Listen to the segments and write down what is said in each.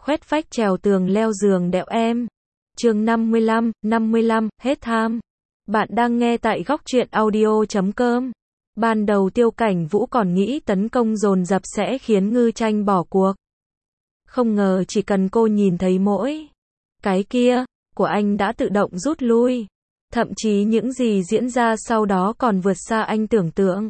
khoét vách trèo tường leo giường đẹo em. Chương 55, hết tham. Bạn đang nghe tại góc truyện audio.com. Ban đầu Tiêu Cảnh Vũ còn nghĩ tấn công dồn dập sẽ khiến Ngư Tranh bỏ cuộc. Không ngờ chỉ cần cô nhìn thấy mỗi cái kia của anh đã tự động rút lui. Thậm chí những gì diễn ra sau đó còn vượt xa anh tưởng tượng.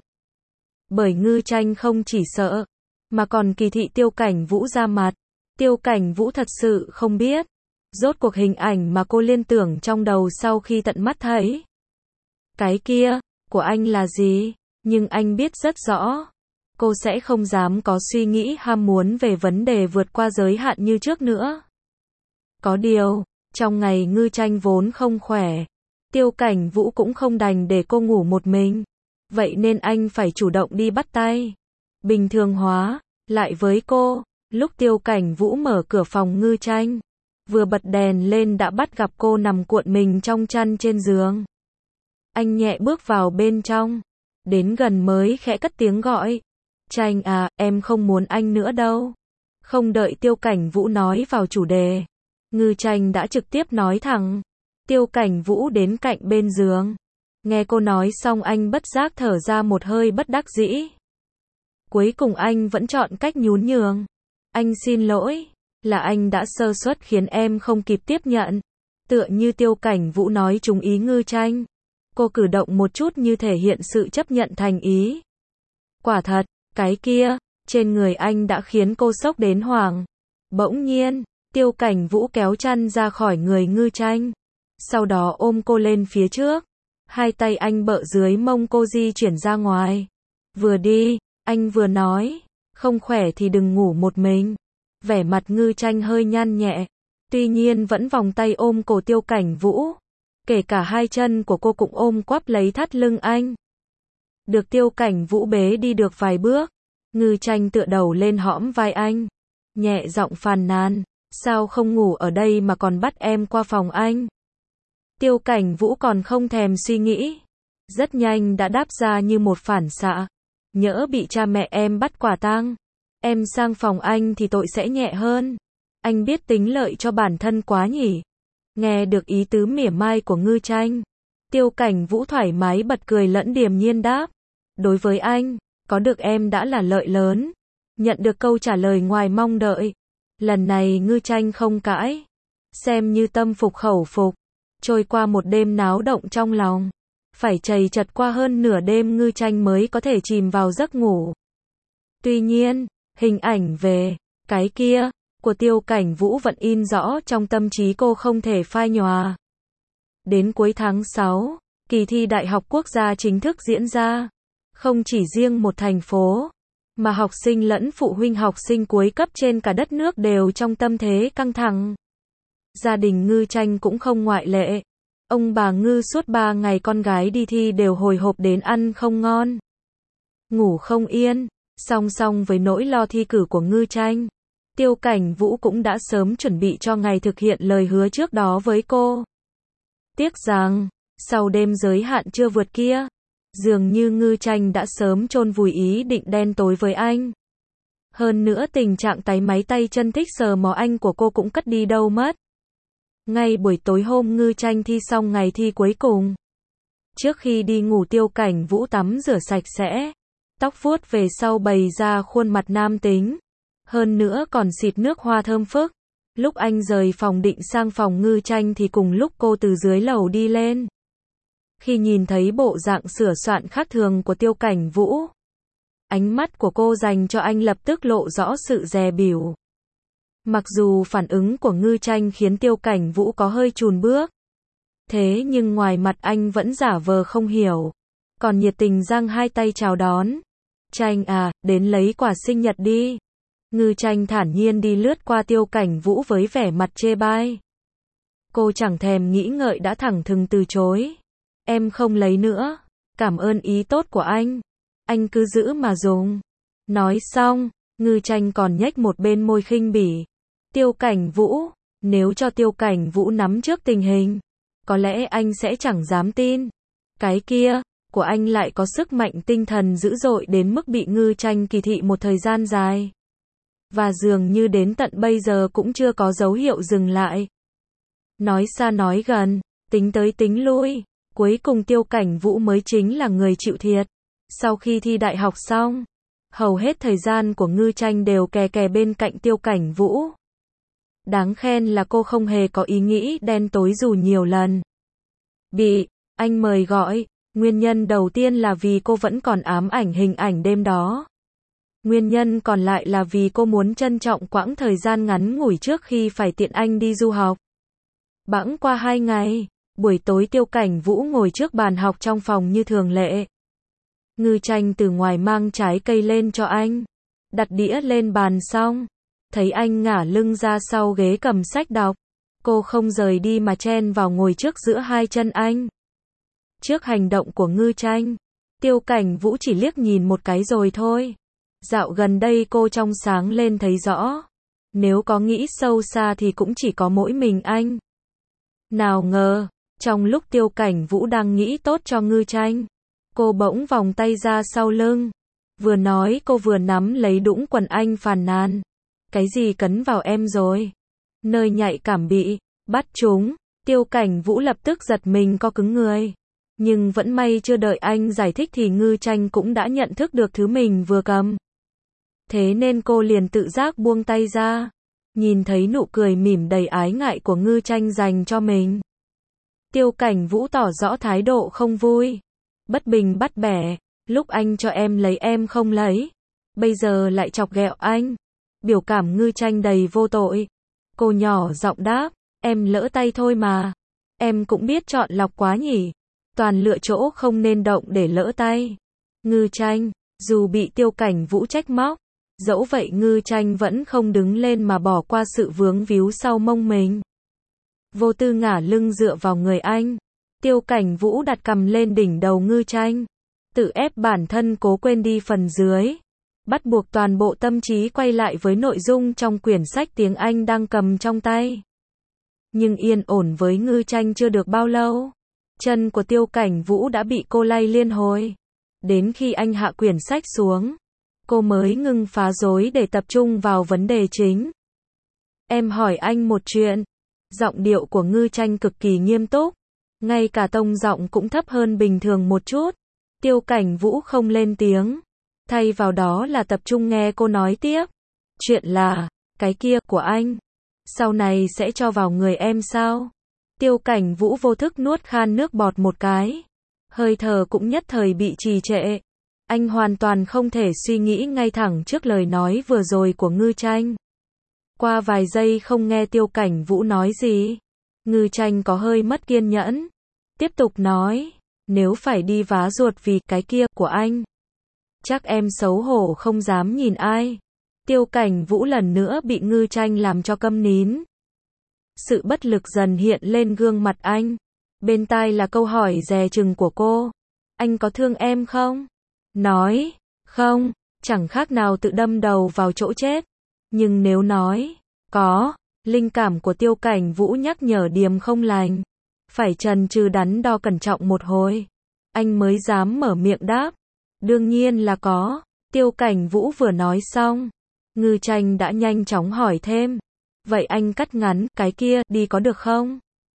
Bởi Ngư Tranh không chỉ sợ, mà còn kỳ thị Tiêu Cảnh Vũ ra mặt. Tiêu Cảnh Vũ thật sự không biết rốt cuộc hình ảnh mà cô liên tưởng trong đầu sau khi tận mắt thấy cái kia của anh là gì. Nhưng anh biết rất rõ, cô sẽ không dám có suy nghĩ ham muốn về vấn đề vượt qua giới hạn như trước nữa. Có điều, trong ngày Ngư Tranh vốn không khỏe, Tiêu Cảnh Vũ cũng không đành để cô ngủ một mình. Vậy nên anh phải chủ động đi bắt tay bình thường hóa lại với cô. Lúc Tiêu Cảnh Vũ mở cửa phòng Ngư Tranh, vừa bật đèn lên đã bắt gặp cô nằm cuộn mình trong chăn trên giường. Anh nhẹ bước vào bên trong, đến gần mới khẽ cất tiếng gọi. Tranh à, em không muốn anh nữa đâu. Không đợi Tiêu Cảnh Vũ nói vào chủ đề, Ngư Tranh đã trực tiếp nói thẳng. Tiêu Cảnh Vũ đến cạnh bên giường. Nghe cô nói xong anh bất giác thở ra một hơi bất đắc dĩ. Cuối cùng anh vẫn chọn cách nhún nhường. Anh xin lỗi, là anh đã sơ suất khiến em không kịp tiếp nhận. Tựa như Tiêu Cảnh Vũ nói trúng ý Ngư Tranh. Cô cử động một chút như thể hiện sự chấp nhận thành ý. Quả thật, cái kia trên người anh đã khiến cô sốc đến hoảng. Bỗng nhiên, Tiêu Cảnh Vũ kéo chăn ra khỏi người Ngư Tranh. Sau đó ôm cô lên phía trước. Hai tay anh bợ dưới mông cô di chuyển ra ngoài. Vừa đi, anh vừa nói, không khỏe thì đừng ngủ một mình. Vẻ mặt Ngư Tranh hơi nhăn nhẹ, tuy nhiên vẫn vòng tay ôm cổ Tiêu Cảnh Vũ. Kể cả hai chân của cô cũng ôm quắp lấy thắt lưng anh. Được Tiêu Cảnh Vũ bế đi được vài bước, Ngư Tranh tựa đầu lên hõm vai anh, nhẹ giọng phàn nàn, sao không ngủ ở đây mà còn bắt em qua phòng anh. Tiêu Cảnh Vũ còn không thèm suy nghĩ, rất nhanh đã đáp ra như một phản xạ. Nhỡ bị cha mẹ em bắt quả tang, em sang phòng anh thì tội sẽ nhẹ hơn. Anh biết tính lợi cho bản thân quá nhỉ. Nghe được ý tứ mỉa mai của Ngư Tranh, Tiêu Cảnh Vũ thoải mái bật cười lẫn điềm nhiên đáp. Đối với anh, có được em đã là lợi lớn. Nhận được câu trả lời ngoài mong đợi. Lần này Ngư Tranh không cãi, xem như tâm phục khẩu phục. Trôi qua một đêm náo động trong lòng, phải trầy trật qua hơn nửa đêm Ngư Tranh mới có thể chìm vào giấc ngủ. Tuy nhiên, hình ảnh về cái kia của Tiêu Cảnh Vũ vẫn in rõ trong tâm trí cô không thể phai nhòa. Đến cuối tháng 6, kỳ thi Đại học Quốc gia chính thức diễn ra. Không chỉ riêng một thành phố, mà học sinh lẫn phụ huynh học sinh cuối cấp trên cả đất nước đều trong tâm thế căng thẳng. Gia đình Ngư Tranh cũng không ngoại lệ. Ông bà Ngư suốt 3 ngày con gái đi thi đều hồi hộp đến ăn không ngon, ngủ không yên. Song song với nỗi lo thi cử của Ngư Tranh, Tiêu Cảnh Vũ cũng đã sớm chuẩn bị cho ngày thực hiện lời hứa trước đó với cô. Tiếc rằng, sau đêm giới hạn chưa vượt kia, dường như Ngư Tranh đã sớm chôn vùi ý định đen tối với anh. Hơn nữa tình trạng táy máy tay chân thích sờ mò anh của cô cũng cất đi đâu mất. Ngay buổi tối hôm Ngư Tranh thi xong ngày thi cuối cùng, trước khi đi ngủ Tiêu Cảnh Vũ tắm rửa sạch sẽ, tóc vuốt về sau bày ra khuôn mặt nam tính. Hơn nữa còn xịt nước hoa thơm phức. Lúc anh rời phòng định sang phòng Ngư Tranh thì cùng lúc cô từ dưới lầu đi lên. Khi nhìn thấy bộ dạng sửa soạn khác thường của Tiêu Cảnh Vũ, ánh mắt của cô dành cho anh lập tức lộ rõ sự dè bỉu. Mặc dù phản ứng của Ngư Tranh khiến Tiêu Cảnh Vũ có hơi chùn bước, thế nhưng ngoài mặt anh vẫn giả vờ không hiểu, còn nhiệt tình giang hai tay chào đón. Tranh à, đến lấy quà sinh nhật đi. Ngư Tranh thản nhiên đi lướt qua Tiêu Cảnh Vũ với vẻ mặt chê bai. Cô chẳng thèm nghĩ ngợi đã thẳng thừng từ chối. Em không lấy nữa. Cảm ơn ý tốt của anh. Anh cứ giữ mà dùng. Nói xong, Ngư Tranh còn nhếch một bên môi khinh bỉ. Tiêu Cảnh Vũ, nếu cho Tiêu Cảnh Vũ nắm trước tình hình, có lẽ anh sẽ chẳng dám tin. Cái kia của anh lại có sức mạnh tinh thần dữ dội đến mức bị Ngư Tranh kỳ thị một thời gian dài. và dường như đến tận bây giờ cũng chưa có dấu hiệu dừng lại. Nói xa nói gần, tính tới tính lui, cuối cùng Tiêu Cảnh Vũ mới chính là người chịu thiệt. Sau khi thi đại học xong, hầu hết thời gian của Ngư Tranh đều kè kè bên cạnh Tiêu Cảnh Vũ. Đáng khen là cô không hề có ý nghĩ đen tối dù nhiều lần bị anh mời gọi. Nguyên nhân đầu tiên là vì cô vẫn còn ám ảnh hình ảnh đêm đó. Nguyên nhân còn lại là vì cô muốn trân trọng quãng thời gian ngắn ngủi trước khi phải tiện anh đi du học. Bẵng qua 2 ngày, buổi tối Tiêu Cảnh Vũ ngồi trước bàn học trong phòng như thường lệ. Ngư Tranh từ ngoài mang trái cây lên cho anh, đặt đĩa lên bàn xong, thấy anh ngả lưng ra sau ghế cầm sách đọc. Cô không rời đi mà chen vào ngồi trước giữa hai chân anh. Trước hành động của Ngư Tranh, Tiêu Cảnh Vũ chỉ liếc nhìn một cái rồi thôi. Dạo gần đây cô trong sáng lên thấy rõ. Nếu có nghĩ sâu xa thì cũng chỉ có mỗi mình anh. Nào ngờ, trong lúc Tiêu Cảnh Vũ đang nghĩ tốt cho Ngư Tranh, cô bỗng vòng tay ra sau lưng. Vừa nói cô vừa nắm lấy đũng quần anh phàn nàn. Cái gì cấn vào em rồi? Nơi nhạy cảm bị bắt trúng, Tiêu Cảnh Vũ lập tức giật mình co cứng người. Nhưng vẫn may chưa đợi anh giải thích thì Ngư Tranh cũng đã nhận thức được thứ mình vừa cầm. Thế nên cô liền tự giác buông tay ra. Nhìn thấy nụ cười mỉm đầy ái ngại của Ngư Tranh dành cho mình, Tiêu Cảnh Vũ tỏ rõ thái độ không vui. Bất bình bắt bẻ, lúc anh cho em lấy em không lấy. Bây giờ lại chọc ghẹo anh. Biểu cảm Ngư Tranh đầy vô tội. Cô nhỏ giọng đáp, em lỡ tay thôi mà. Em cũng biết chọn lọc quá nhỉ. Toàn lựa chỗ không nên động để lỡ tay. Ngư Tranh, dù bị Tiêu Cảnh Vũ trách móc, dẫu vậy Ngư Tranh vẫn không đứng lên mà bỏ qua sự vướng víu sau mông mình. Vô tư ngả lưng dựa vào người anh. Tiêu Cảnh Vũ đặt cằm lên đỉnh đầu Ngư Tranh. Tự ép bản thân cố quên đi phần dưới. Bắt buộc toàn bộ tâm trí quay lại với nội dung trong quyển sách tiếng Anh đang cầm trong tay. Nhưng yên ổn với Ngư Tranh chưa được bao lâu. Chân của Tiêu Cảnh Vũ đã bị cô lay liên hồi. Đến khi anh hạ quyển sách xuống, cô mới ngừng phá rối để tập trung vào vấn đề chính. Em hỏi anh một chuyện. Giọng điệu của Ngư Tranh cực kỳ nghiêm túc. Ngay cả tông giọng cũng thấp hơn bình thường một chút. Tiêu Cảnh Vũ không lên tiếng. Thay vào đó là tập trung nghe cô nói tiếp. Chuyện là, cái kia của anh, sau này sẽ cho vào người em sao? Tiêu Cảnh Vũ vô thức nuốt khan nước bọt một cái. Hơi thở cũng nhất thời bị trì trệ. Anh hoàn toàn không thể suy nghĩ ngay thẳng trước lời nói vừa rồi của Ngư Tranh. Qua vài giây không nghe Tiêu Cảnh Vũ nói gì, Ngư Tranh có hơi mất kiên nhẫn. Tiếp tục nói, nếu phải đi vá ruột vì cái kia của anh, chắc em xấu hổ không dám nhìn ai. Tiêu Cảnh Vũ lần nữa bị Ngư Tranh làm cho câm nín. Sự bất lực dần hiện lên gương mặt anh. Bên tai là câu hỏi dè chừng của cô. Anh có thương em không? Nói, không, chẳng khác nào tự đâm đầu vào chỗ chết. Nhưng nếu nói, có, linh cảm của Tiêu Cảnh Vũ nhắc nhở điềm không lành. Phải chần chừ đắn đo cẩn trọng một hồi, anh mới dám mở miệng đáp. Đương nhiên là có. Tiêu Cảnh Vũ vừa nói xong, Ngư Tranh đã nhanh chóng hỏi thêm. Vậy anh cắt ngắn cái kia đi có được không?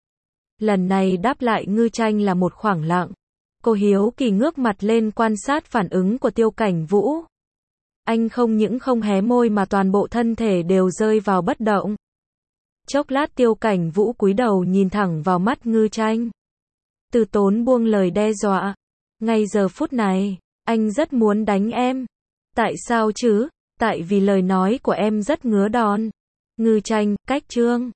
Lần này đáp lại Ngư Tranh là một khoảng lặng. Cô hiếu kỳ ngước mặt lên quan sát phản ứng của Tiêu Cảnh Vũ. Anh không những không hé môi mà toàn bộ thân thể đều rơi vào bất động. Chốc lát Tiêu Cảnh Vũ cúi đầu nhìn thẳng vào mắt Ngư Tranh. Từ tốn buông lời đe dọa. Ngay giờ phút này, anh rất muốn đánh em. Tại sao chứ? Tại vì lời nói của em rất ngứa đòn. Ngư Tranh, cách chương.